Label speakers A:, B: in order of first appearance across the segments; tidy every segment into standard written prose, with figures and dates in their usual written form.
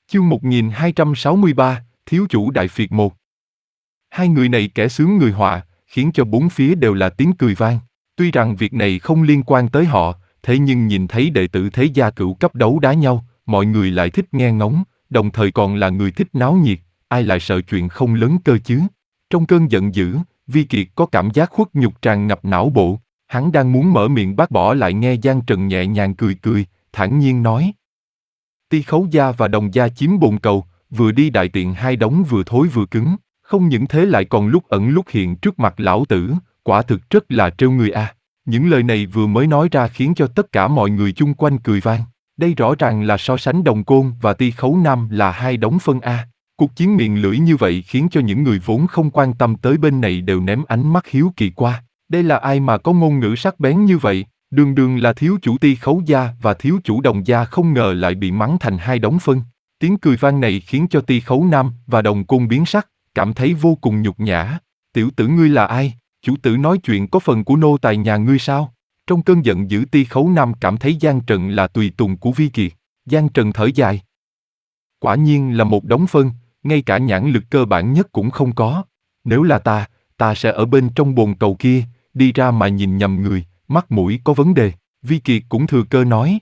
A: Chương 1263, Thiếu chủ Đại Phiệt 1. Hai người này kẻ sướng người họa, khiến cho bốn phía đều là tiếng cười vang. Tuy rằng việc này không liên quan tới họ, thế nhưng nhìn thấy đệ tử thế gia cửu cấp đấu đá nhau, mọi người lại thích nghe ngóng, đồng thời còn là người thích náo nhiệt, ai lại sợ chuyện không lớn cơ chứ. Trong cơn giận dữ, Vi Kiệt có cảm giác khuất nhục tràn ngập não bộ, hắn đang muốn mở miệng bác bỏ lại nghe Giang Trần nhẹ nhàng cười cười, thản nhiên nói. Ti Khấu gia và Đồng gia chiếm bồn cầu, vừa đi đại tiện hai đống vừa thối vừa cứng, không những thế lại còn lúc ẩn lúc hiện trước mặt lão tử, quả thực rất là trêu người a. Những lời này vừa mới nói ra khiến cho tất cả mọi người chung quanh cười vang. Đây rõ ràng là so sánh Đồng Côn và Ti Khấu Nam là hai đống phân a. Cuộc chiến miệng lưỡi như vậy khiến cho những người vốn không quan tâm tới bên này đều ném ánh mắt hiếu kỳ qua. Đây là ai mà có ngôn ngữ sắc bén như vậy? Đường đường là thiếu chủ Ti Khấu gia và thiếu chủ Đồng gia không ngờ lại bị mắng thành hai đống phân. Tiếng cười vang này khiến cho Ti Khấu Nam và Đồng Côn biến sắc, cảm thấy vô cùng nhục nhã. Tiểu tử ngươi là ai? Chủ tử nói chuyện có phần của nô tài nhà ngươi sao? Trong cơn giận dữ Ti Khấu Nam cảm thấy Giang Trần là tùy tùng của Vi Kiệt. Giang Trần thở dài. Quả nhiên là một đống phân, ngay cả nhãn lực cơ bản nhất cũng không có. Nếu là ta sẽ ở bên trong bồn cầu kia, đi ra mà nhìn nhầm người, mắt mũi có vấn đề. Vi Kiệt cũng thừa cơ nói.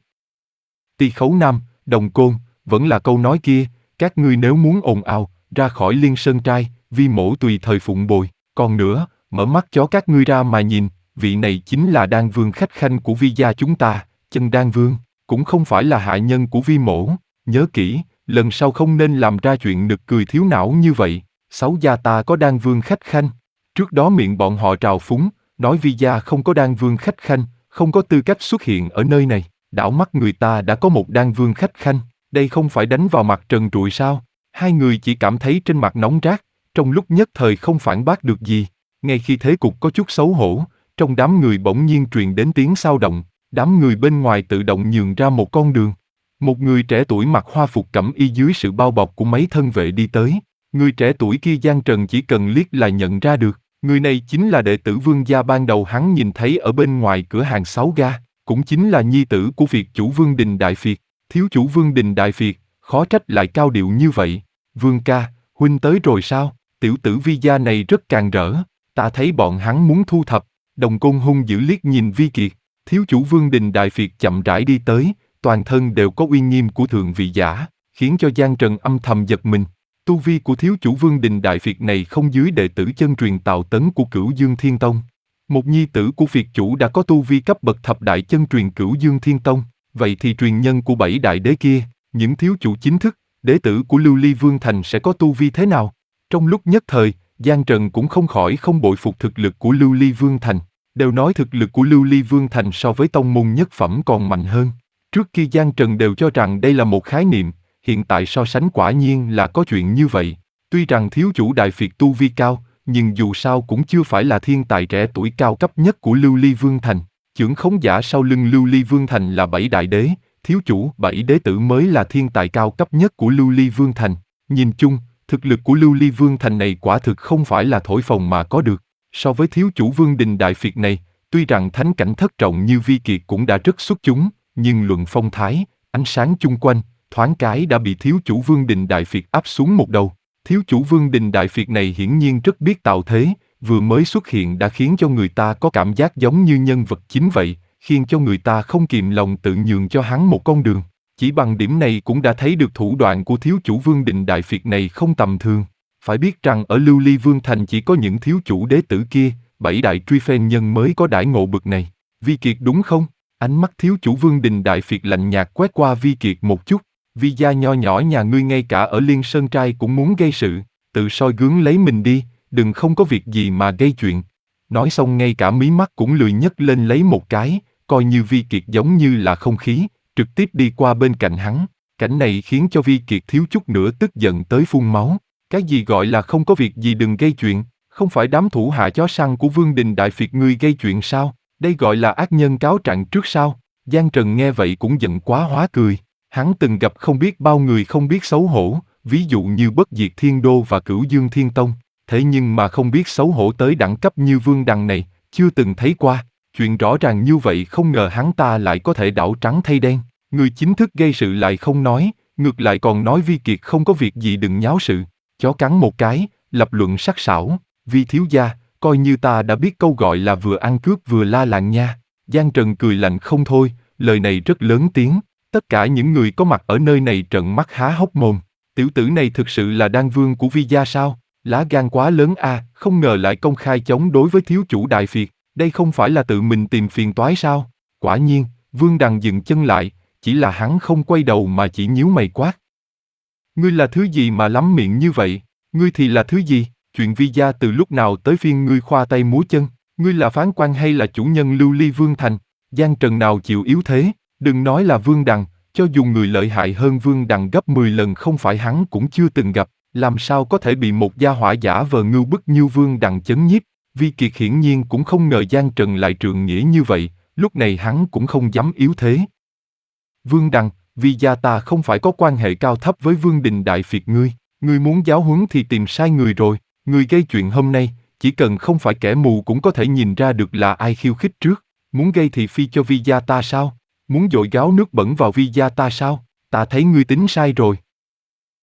A: Ti Khấu Nam, Đồng Côn, vẫn là câu nói kia, các ngươi nếu muốn ồn ào, ra khỏi Liên Sơn Trai, Vi mỗ tùy thời phụng bồi. Còn nữa, mở mắt chó các ngươi ra mà nhìn, vị này chính là Đan Vương khách khanh của Vi gia chúng ta, Chân Đan Vương, cũng không phải là hạ nhân của Vi mỗ. Nhớ kỹ, lần sau không nên làm ra chuyện nực cười thiếu não như vậy. Sáu gia ta có Đan Vương khách khanh. Trước đó miệng bọn họ trào phúng, nói Vi gia không có Đan Vương khách khanh, không có tư cách xuất hiện ở nơi này. Đảo mắt người ta đã có một Đan Vương khách khanh, đây không phải đánh vào mặt trần trụi sao? Hai người chỉ cảm thấy trên mặt nóng rát, trong lúc nhất thời không phản bác được gì. Ngay khi thế cục có chút xấu hổ, trong đám người bỗng nhiên truyền đến tiếng xao động, đám người bên ngoài tự động nhường ra một con đường. Một người trẻ tuổi mặc hoa phục cẩm y dưới sự bao bọc của mấy thân vệ đi tới. Người trẻ tuổi kia Giang Trần chỉ cần liếc là nhận ra được. Người này chính là đệ tử Vương gia ban đầu hắn nhìn thấy ở bên ngoài cửa hàng Sáu Ga, cũng chính là nhi tử của Việt chủ Vương Đình Đại Phiệt. Thiếu chủ Vương Đình Đại Phiệt, khó trách lại cao điệu như vậy. Vương ca, huynh tới rồi sao? Tiểu tử Vi gia này rất càn rỡ, ta thấy bọn hắn muốn thu thập. Đồng Côn hung dữ liếc nhìn Vi Kiệt. Thiếu chủ Vương Đình Đại Phiệt chậm rãi đi tới, toàn thân đều có uy nghiêm của thượng vị giả, khiến cho Giang Trần âm thầm giật mình. Tu vi của thiếu chủ Vương Đình Đại Phiệt này không dưới đệ tử chân truyền Tào Tấn của Cửu Dương Thiên Tông. Một nhi tử của Việt chủ đã có tu vi cấp bậc thập đại chân truyền Cửu Dương Thiên Tông, vậy thì truyền nhân của bảy đại đế kia, những thiếu chủ chính thức, đệ tử của Lưu Ly Vương Thành sẽ có tu vi thế nào? Trong lúc nhất thời, Giang Trần cũng không khỏi không bội phục thực lực của Lưu Ly Vương Thành. Đều nói thực lực của Lưu Ly Vương Thành so với tông môn nhất phẩm còn mạnh hơn. Trước kia Giang Trần đều cho rằng đây là một khái niệm, hiện tại so sánh quả nhiên là có chuyện như vậy. Tuy rằng thiếu chủ Đại Phiệt tu vi cao, nhưng dù sao cũng chưa phải là thiên tài trẻ tuổi cao cấp nhất của Lưu Ly Vương Thành. Chưởng khống giả sau lưng Lưu Ly Vương Thành là bảy đại đế, thiếu chủ bảy đế tử mới là thiên tài cao cấp nhất của Lưu Ly Vương Thành. Nhìn chung, thực lực của Lưu Ly Vương Thành này quả thực không phải là thổi phồng mà có được. So với thiếu chủ Vương Đình Đại Phiệt này, tuy rằng thánh cảnh thất trọng như Vi Kiệt cũng đã rất xuất chúng, nhưng luận phong thái, ánh sáng chung quanh, thoáng cái đã bị thiếu chủ Vương Đình Đại Phiệt áp xuống một đầu. Thiếu chủ Vương Đình Đại Phiệt này hiển nhiên rất biết tạo thế, vừa mới xuất hiện đã khiến cho người ta có cảm giác giống như nhân vật chính vậy, khiến cho người ta không kìm lòng tự nhường cho hắn một con đường. Chỉ bằng điểm này cũng đã thấy được thủ đoạn của thiếu chủ Vương Đình Đại Phiệt này không tầm thường. Phải biết rằng ở Lưu Ly Vương Thành chỉ có những thiếu chủ đế tử kia, bảy đại truy phen nhân mới có đãi ngộ bực này. Vi Kiệt đúng không? Ánh mắt thiếu chủ Vương Đình Đại Phiệt lạnh nhạt quét qua Vi Kiệt một chút. Vi gia nho nhỏ nhà ngươi ngay cả ở Liên Sơn Trai cũng muốn gây sự, tự soi gương lấy mình đi, đừng không có việc gì mà gây chuyện. Nói xong ngay cả mí mắt cũng lười nhấc lên lấy một cái, coi như Vi Kiệt giống như là không khí, trực tiếp đi qua bên cạnh hắn. Cảnh này khiến cho Vi Kiệt thiếu chút nữa tức giận tới phun máu. Cái gì gọi là không có việc gì đừng gây chuyện, không phải đám thủ hạ chó săn của Vương Đình Đại Phiệt ngươi gây chuyện sao? Đây gọi là ác nhân cáo trạng trước sao? Giang Trần nghe vậy cũng giận quá hóa cười. Hắn từng gặp không biết bao người không biết xấu hổ, ví dụ như Bất Diệt Thiên Đô và Cửu Dương Thiên Tông. Thế nhưng mà không biết xấu hổ tới đẳng cấp như Vương Đằng này, chưa từng thấy qua. Chuyện rõ ràng như vậy không ngờ hắn ta lại có thể đảo trắng thay đen. Người chính thức gây sự lại không nói, ngược lại còn nói Vi Kiệt không có việc gì đừng nháo sự. Chó cắn một cái, lập luận sắc sảo, Vi thiếu gia, coi như ta đã biết câu gọi là vừa ăn cướp vừa la làng nha. Giang Trần cười lạnh không thôi, lời này rất lớn tiếng, tất cả những người có mặt ở nơi này trợn mắt há hốc mồm. Tiểu tử này thực sự là đan vương của Vi gia sao? Lá gan quá lớn a, không ngờ lại công khai chống đối với thiếu chủ Đại Việt, đây không phải là tự mình tìm phiền toái sao? Quả nhiên, Vương Đằng dừng chân lại, chỉ là hắn không quay đầu mà chỉ nhíu mày quát. Ngươi là thứ gì mà lắm miệng như vậy? Ngươi thì là thứ gì? Chuyện Vi gia từ lúc nào tới phiên ngươi khoa tay múa chân? Ngươi là phán quan hay là chủ nhân lưu ly Vương Thành? Giang Trần nào chịu yếu thế? Đừng nói là Vương Đằng, cho dù người lợi hại hơn Vương Đằng gấp 10 lần không phải hắn cũng chưa từng gặp, làm sao có thể bị một gia hỏa giả vờ ngưu bức như Vương Đằng chấn nhiếp? Vi Kiệt hiển nhiên cũng không ngờ Giang Trần lại trượng nghĩa như vậy, lúc này hắn cũng không dám yếu thế. Vương Đằng, Vi gia ta không phải có quan hệ cao thấp với Vương đình Đại Việt ngươi, ngươi muốn giáo huấn thì tìm sai người rồi, ngươi gây chuyện hôm nay, chỉ cần không phải kẻ mù cũng có thể nhìn ra được là ai khiêu khích trước, muốn gây thị phi cho Vi gia ta sao? Muốn dội gáo nước bẩn vào Vi gia ta sao? Ta thấy ngươi tính sai rồi.